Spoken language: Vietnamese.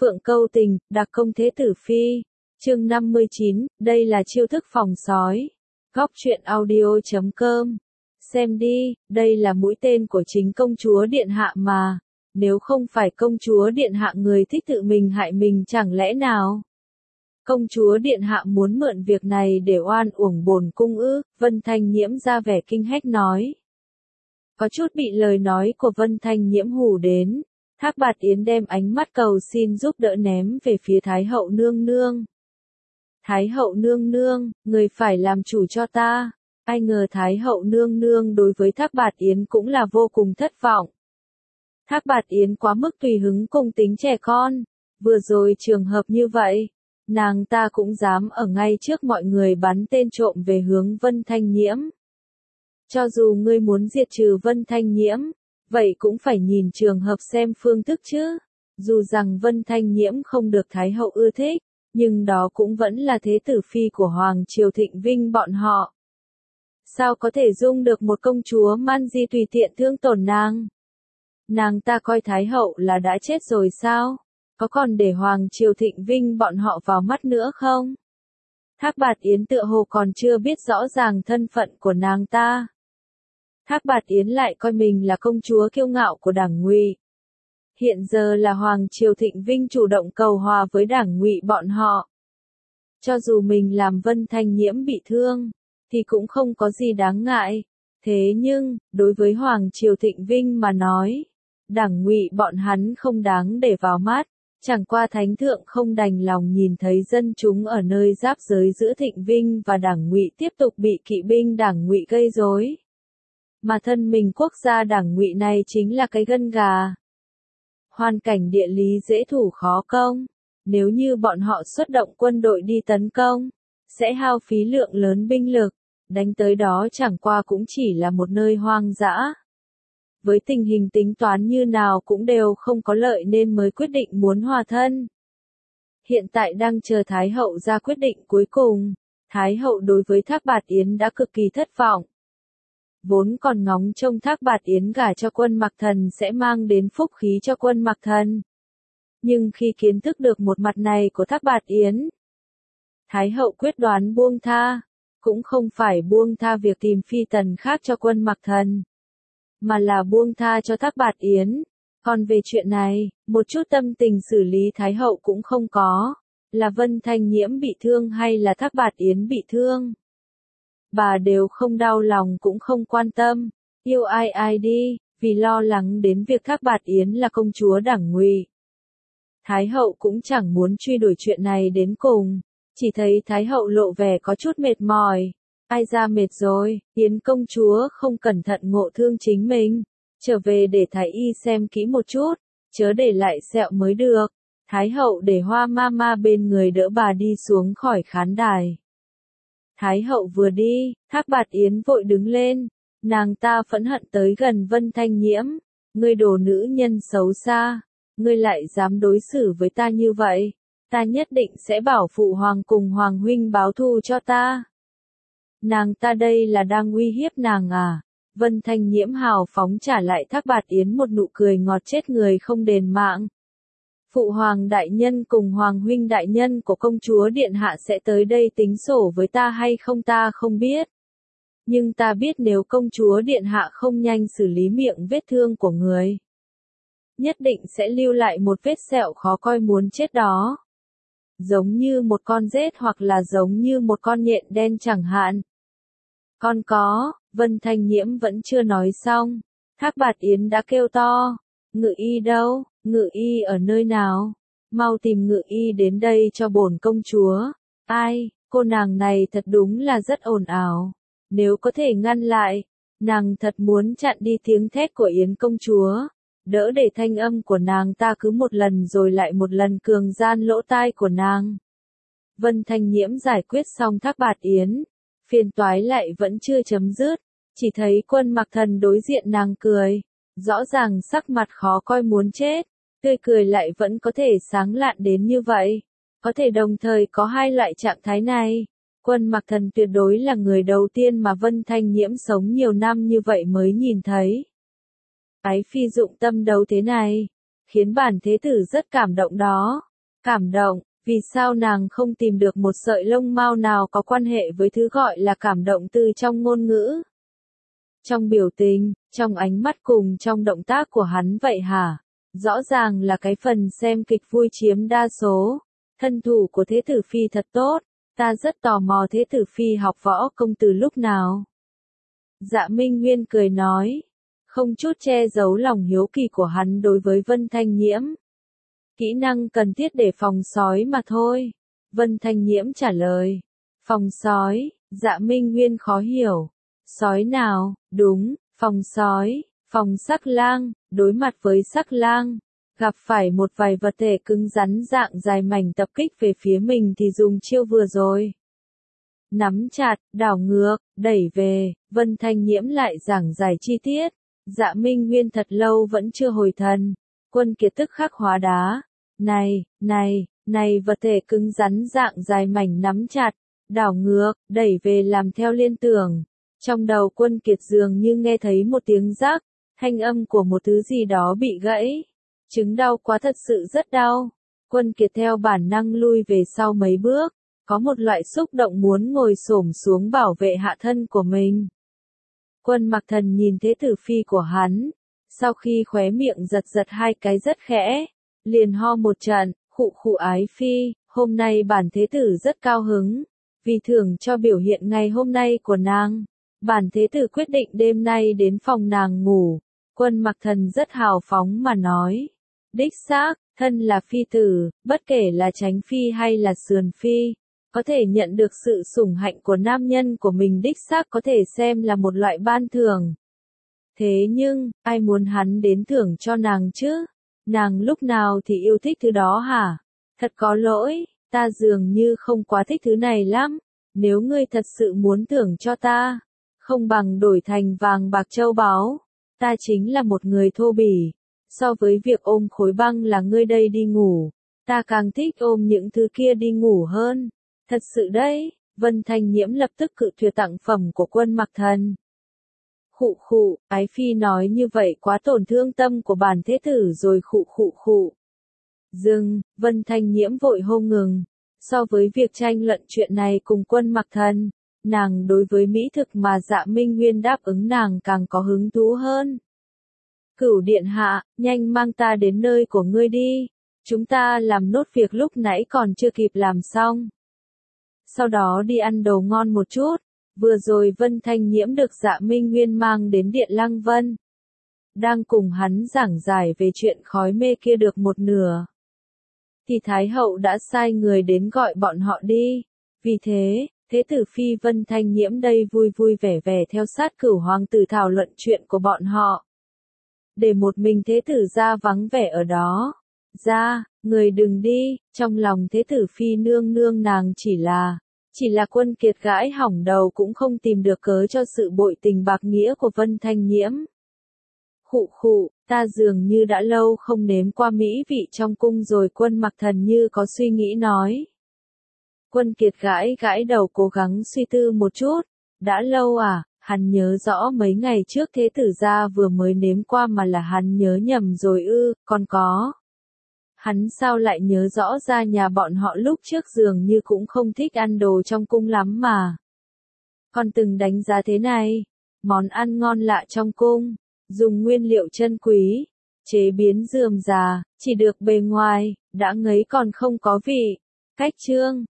Phượng câu tình, đặc công thế tử phi. Chương 59, đây là chiêu thức phòng sói. Góc truyện audio.com. Xem đi, đây là mũi tên của chính công chúa điện hạ mà. Nếu không phải công chúa điện hạ người thích tự mình hại mình chẳng lẽ nào? Công chúa điện hạ muốn mượn việc này để oan uổng bổn cung ư? Vân Thanh Nhiễm ra vẻ kinh hách nói. Có chút bị lời nói của Vân Thanh Nhiễm hù đến. Thác Bạt Yến đem ánh mắt cầu xin giúp đỡ ném về phía Thái hậu nương nương. Thái hậu nương nương, người phải làm chủ cho ta. Ai ngờ Thái hậu nương nương đối với Thác Bạt Yến cũng là vô cùng thất vọng. Thác Bạt Yến quá mức tùy hứng cùng tính trẻ con. Vừa rồi trường hợp như vậy, nàng ta cũng dám ở ngay trước mọi người bắn tên trộm về hướng Vân Thanh Nhiễm. Cho dù ngươi muốn diệt trừ Vân Thanh Nhiễm, vậy cũng phải nhìn trường hợp xem phương thức chứ. Dù rằng Vân Thanh Nhiễm không được Thái hậu ưa thích, nhưng đó cũng vẫn là thế tử phi của Hoàng Triều Thịnh Vinh bọn họ. Sao có thể dung được một công chúa man di tùy tiện thương tổn nàng? Nàng ta coi Thái hậu là đã chết rồi sao? Có còn để Hoàng Triều Thịnh Vinh bọn họ vào mắt nữa không? Thác Bạt Yến tựa hồ còn chưa biết rõ ràng thân phận của nàng ta. Thác Bạt Yến lại coi mình là công chúa kiêu ngạo của Đảng Ngụy. Hiện giờ là Hoàng Triều Thịnh Vinh chủ động cầu hòa với Đảng Ngụy bọn họ. Cho dù mình làm Vân Thanh Nhiễm bị thương, thì cũng không có gì đáng ngại. Thế nhưng, đối với Hoàng Triều Thịnh Vinh mà nói, Đảng Ngụy bọn hắn không đáng để vào mắt. Chẳng qua Thánh Thượng không đành lòng nhìn thấy dân chúng ở nơi giáp giới giữa Thịnh Vinh và Đảng Ngụy tiếp tục bị kỵ binh Đảng Ngụy gây rối. Mà thân mình quốc gia Đảng Ngụy này chính là cái gân gà. Hoàn cảnh địa lý dễ thủ khó công. Nếu như bọn họ xuất động quân đội đi tấn công, sẽ hao phí lượng lớn binh lực, đánh tới đó chẳng qua cũng chỉ là một nơi hoang dã. Với tình hình tính toán như nào cũng đều không có lợi nên mới quyết định muốn hòa thân. Hiện tại đang chờ Thái hậu ra quyết định cuối cùng. Thái hậu đối với Thác Bạt Yến đã cực kỳ thất vọng. Vốn còn ngóng trông Thác Bạt Yến gả cho Quân Mặc Thần sẽ mang đến phúc khí cho Quân Mặc Thần. Nhưng khi kiến thức được một mặt này của Thác Bạt Yến, Thái hậu quyết đoán buông tha, cũng không phải buông tha việc tìm phi tần khác cho Quân Mặc Thần, mà là buông tha cho Thác Bạt Yến. Còn về chuyện này, một chút tâm tình xử lý Thái hậu cũng không có, là Vân Thanh Nhiễm bị thương hay là Thác Bạt Yến bị thương. Bà đều không đau lòng cũng không quan tâm, yêu ai ai đi, vì lo lắng đến việc Thác Bạt Yến là công chúa Đảng Ngụy. Thái hậu cũng chẳng muốn truy đuổi chuyện này đến cùng, chỉ thấy Thái hậu lộ vẻ có chút mệt mỏi. Ai ra mệt rồi, Yến công chúa không cẩn thận ngộ thương chính mình, trở về để thái y xem kỹ một chút, chớ để lại sẹo mới được. Thái hậu để Hoa Mama bên người đỡ bà đi xuống khỏi khán đài. Thái hậu vừa đi, Thác Bạt Yến vội đứng lên, nàng ta phẫn hận tới gần Vân Thanh Nhiễm. Ngươi đồ nữ nhân xấu xa, ngươi lại dám đối xử với ta như vậy, ta nhất định sẽ bảo phụ hoàng cùng hoàng huynh báo thù cho ta. Nàng ta đây là đang uy hiếp nàng à? Vân Thanh Nhiễm hào phóng trả lại Thác Bạt Yến một nụ cười ngọt chết người không đền mạng. Phụ hoàng đại nhân cùng hoàng huynh đại nhân của công chúa điện hạ sẽ tới đây tính sổ với ta hay không ta không biết. Nhưng ta biết nếu công chúa điện hạ không nhanh xử lý miệng vết thương của người, nhất định sẽ lưu lại một vết sẹo khó coi muốn chết đó. Giống như một con rết hoặc là giống như một con nhện đen chẳng hạn. Con có, Vân Thanh Nhiễm vẫn chưa nói xong. Thác Bạt Yến đã kêu to. Ngự y đâu? Ngự y ở nơi nào? Mau tìm ngự y đến đây cho bổn công chúa. Ai, cô nàng này thật đúng là rất ồn ào. Nếu có thể ngăn lại, nàng thật muốn chặn đi tiếng thét của Yến công chúa. Đỡ để thanh âm của nàng ta cứ một lần rồi lại một lần cường gian lỗ tai của nàng. Vân Thanh Nhiễm giải quyết xong Thác Bạt Yến. Phiền toái lại vẫn chưa chấm dứt. Chỉ thấy Quân Mặc Thần đối diện nàng cười. Rõ ràng sắc mặt khó coi muốn chết. Tươi cười lại vẫn có thể sáng lạn đến như vậy. Có thể đồng thời có hai loại trạng thái này. Quân Mặc Thần tuyệt đối là người đầu tiên mà Vân Thanh Nhiễm sống nhiều năm như vậy mới nhìn thấy. Ái phi dụng tâm đấu thế này, khiến bản thế tử rất cảm động đó. Cảm động, vì sao nàng không tìm được một sợi lông mao nào có quan hệ với thứ gọi là cảm động từ trong ngôn ngữ? Trong biểu tình, trong ánh mắt cùng trong động tác của hắn vậy hả? Rõ ràng là cái phần xem kịch vui chiếm đa số. Thân thủ của Thế Tử Phi thật tốt, ta rất tò mò Thế Tử Phi học võ công từ lúc nào. Dạ Minh Nguyên cười nói, không chút che giấu lòng hiếu kỳ của hắn đối với Vân Thanh Nhiễm. Kỹ năng cần thiết để phòng sói mà thôi. Vân Thanh Nhiễm trả lời. Phòng sói, Dạ Minh Nguyên khó hiểu. Sói nào, đúng, phòng sói, phòng sắc lang, đối mặt với sắc lang. Gặp phải một vài vật thể cứng rắn dạng dài mảnh tập kích về phía mình thì dùng chiêu vừa rồi. Nắm chặt, đảo ngược, đẩy về, Vân Thanh Nhiễm lại giảng giải chi tiết. Dạ Minh Nguyên thật lâu vẫn chưa hồi thần. Quân Kiệt tức khắc hóa đá. Này, vật thể cứng rắn dạng dài mảnh nắm chặt, đảo ngược, đẩy về làm theo liên tưởng. Trong đầu Quân Kiệt dường như nghe thấy một tiếng rắc, thanh âm của một thứ gì đó bị gãy. Chứng đau quá, thật sự rất đau. Quân Kiệt theo bản năng lui về sau mấy bước, có một loại xúc động muốn ngồi xổm xuống bảo vệ hạ thân của mình. Quân Mặc Thần nhìn Thế Tử Phi của hắn, sau khi khóe miệng giật giật hai cái rất khẽ, liền ho một trận, khụ ái phi, hôm nay bản Thế Tử rất cao hứng, vì thưởng cho biểu hiện ngày hôm nay của nàng. Bản Thế Tử quyết định đêm nay đến phòng nàng ngủ. Quân Mặc Thần rất hào phóng mà nói. Đích xác, thân là phi tử, bất kể là Chánh Phi hay là Sườn Phi, có thể nhận được sự sủng hạnh của nam nhân của mình đích xác có thể xem là một loại ban thưởng. Thế nhưng, ai muốn hắn đến thưởng cho nàng chứ? Nàng lúc nào thì yêu thích thứ đó hả? Thật có lỗi, ta dường như không quá thích thứ này lắm. Nếu ngươi thật sự muốn thưởng cho ta, không bằng đổi thành vàng bạc châu báu. Ta chính là một người thô bỉ. So với việc ôm khối băng là ngươi đây đi ngủ, ta càng thích ôm những thứ kia đi ngủ hơn. Thật sự đấy, Vân Thanh Nhiễm lập tức cự tuyệt tặng phẩm của Quân Mặc Thần. Khụ, ái phi nói như vậy quá tổn thương tâm của bản Thế Tử rồi. Khụ. Dừng, Vân Thanh Nhiễm vội hô ngừng. So với việc tranh luận chuyện này cùng Quân Mặc Thần, nàng đối với mỹ thực mà Dạ Minh Nguyên đáp ứng nàng càng có hứng thú hơn. Cửu điện hạ, nhanh mang ta đến nơi của ngươi đi. Chúng ta làm nốt việc lúc nãy còn chưa kịp làm xong. Sau đó đi ăn đồ ngon một chút. Vừa rồi Vân Thanh Nhiễm được Dạ Minh Nguyên mang đến Điện Lăng Vân. Đang cùng hắn giảng giải về chuyện khói mê kia được một nửa, thì Thái Hậu đã sai người đến gọi bọn họ đi. Vì thế, Thế Tử Phi Vân Thanh Nhiễm đây vui vẻ theo sát Cửu Hoàng tử thảo luận chuyện của bọn họ. Để một mình Thế Tử ra vắng vẻ ở đó. Ra, người đừng đi, trong lòng Thế Tử Phi nương nàng chỉ là Quân Kiệt gãi hỏng đầu cũng không tìm được cớ cho sự bội tình bạc nghĩa của Vân Thanh Nhiễm. Khụ, ta dường như đã lâu không nếm qua mỹ vị trong cung rồi. Quân Mặc Thần như có suy nghĩ nói. Quân Kiệt gãi đầu cố gắng suy tư một chút. Đã lâu à? Hắn nhớ rõ mấy ngày trước Thế Tử gia vừa mới nếm qua mà là hắn nhớ nhầm rồi ư? Còn có. Hắn sao lại nhớ rõ ra nhà bọn họ lúc trước dường như cũng không thích ăn đồ trong cung lắm mà. Còn từng đánh giá thế này, món ăn ngon lạ trong cung, dùng nguyên liệu chân quý, chế biến rườm rà, chỉ được bề ngoài, đã ngấy còn không có vị. Cách chương